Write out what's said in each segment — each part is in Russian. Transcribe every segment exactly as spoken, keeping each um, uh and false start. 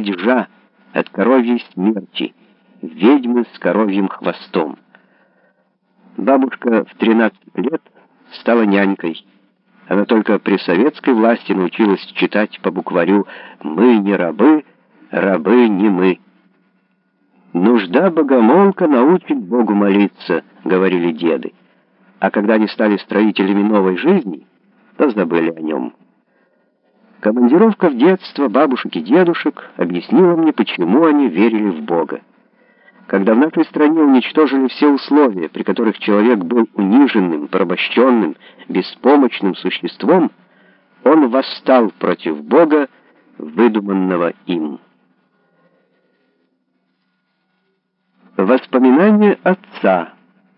падежа, от коровьей смерти, ведьмы с коровьим хвостом. Бабушка в тринадцать лет стала нянькой. Она только при советской власти научилась читать по букварю «Мы не рабы, рабы не мы». «Нужда богомолка научит Богу молиться», — говорили деды. А когда они стали строителями новой жизни, то забыли о нем. Командировка в детство бабушек и дедушек объяснила мне, почему они верили в Бога. Когда в нашей стране уничтожили все условия, при которых человек был униженным, порабощенным, беспомощным существом, он восстал против Бога, выдуманного им. Воспоминания отца.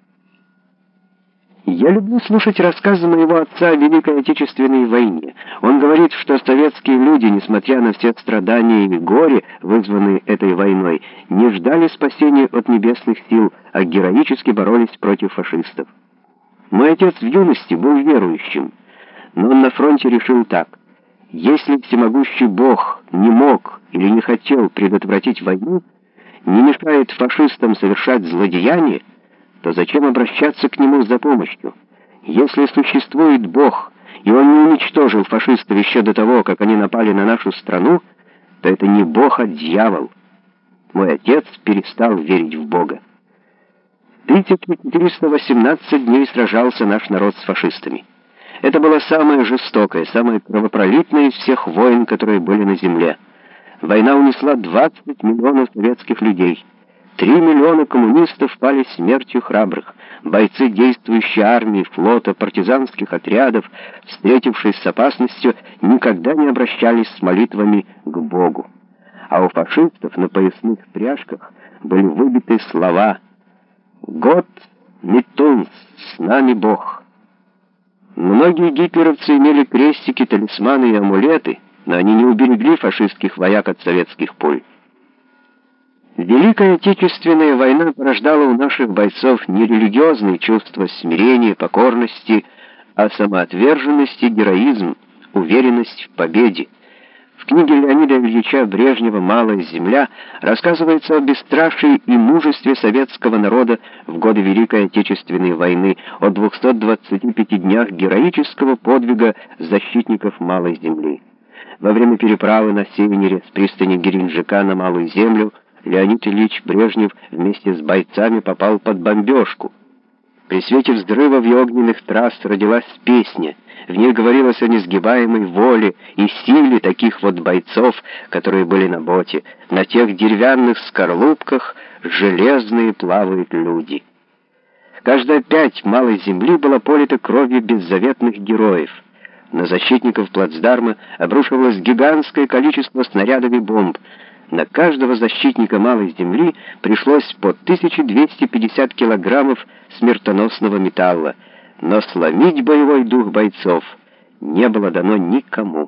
Я люблю слушать рассказы моего отца о Великой Отечественной войне. Он говорит, что советские люди, несмотря на все страдания и горе, вызванные этой войной, не ждали спасения от небесных сил, а героически боролись против фашистов. Мой отец в юности был верующим, но он на фронте решил так: если всемогущий Бог не мог или не хотел предотвратить войну, не мешает фашистам совершать злодеяния, то зачем обращаться к нему за помощью? Если существует Бог, и он не уничтожил фашистов еще до того, как они напали на нашу страну, то это не Бог, а дьявол. Мой отец перестал верить в Бога. тысяча четыреста восемнадцать дней сражался наш народ с фашистами. Это была самая жестокая, самая кровопролитная из всех войн, которые были на земле. Война унесла двадцать миллионов советских людей. Три миллиона коммунистов пали смертью храбрых. Бойцы действующей армии, флота, партизанских отрядов, встретившись с опасностью, никогда не обращались с молитвами к Богу. А у фашистов на поясных пряжках были выбиты слова «Гott mit uns, с нами Бог». Многие гитлеровцы имели крестики, талисманы и амулеты, но они не уберегли фашистских вояк от советских пуль. Великая Отечественная война порождала у наших бойцов не религиозные чувства смирения, покорности, а самоотверженность и героизм, уверенность в победе. В книге Леонида Ильича Брежнева «Малая земля» рассказывается о бесстрашии и мужестве советского народа в годы Великой Отечественной войны, о двухстах двадцати пяти днях героического подвига защитников Малой земли. Во время переправы на севере с пристани Геленджика на Малую землю Леонид Ильич Брежнев вместе с бойцами попал под бомбежку. При свете взрывов и огненных трасс родилась песня. В ней говорилось о несгибаемой воле и силе таких вот бойцов, которые были на боте. На тех деревянных скорлупках железные плавают люди. Каждая пять малой земли была полита кровью беззаветных героев. На защитников плацдарма обрушивалось гигантское количество снарядов и бомб. На каждого защитника малой земли пришлось по тысяче двести пятьдесят килограммов смертоносного металла, но сломить боевой дух бойцов не было дано никому.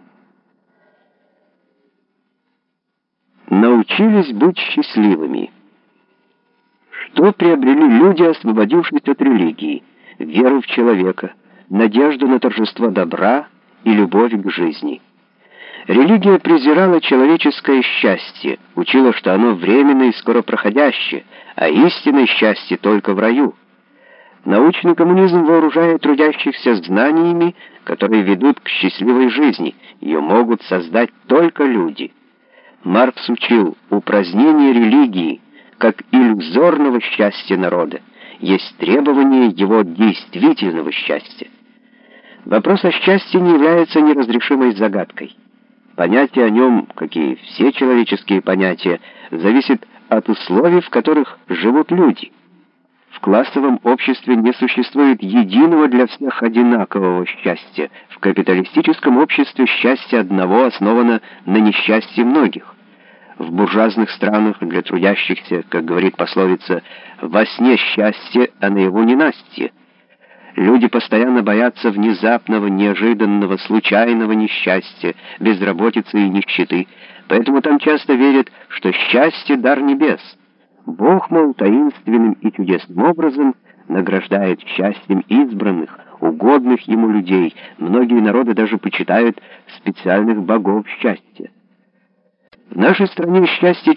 Научились быть счастливыми. Что приобрели люди, освободившись от религии? Веру в человека, надежду на торжество добра и любовь к жизни. Религия презирала человеческое счастье, учила, что оно временно и скоро проходящее, а истинное счастье только в раю. Научный коммунизм вооружает трудящихся знаниями, которые ведут к счастливой жизни. Ее могут создать только люди. Маркс учил, упразднение религии, как иллюзорного счастья народа, есть требование его действительного счастья. Вопрос о счастье не является неразрешимой загадкой. Понятие о нем, как и все человеческие понятия, зависит от условий, в которых живут люди. В классовом обществе не существует единого для всех одинакового счастья. В капиталистическом обществе счастье одного основано на несчастье многих. В буржуазных странах для трудящихся, как говорит пословица, «во сне счастье, а наяву ненастье». Люди постоянно боятся внезапного, неожиданного, случайного несчастья, безработицы и нищеты. Поэтому там часто верят, что счастье — дар небес. Бог, мол, таинственным и чудесным образом награждает счастьем избранных, угодных ему людей. Многие народы даже почитают специальных богов счастья. В нашей стране счастье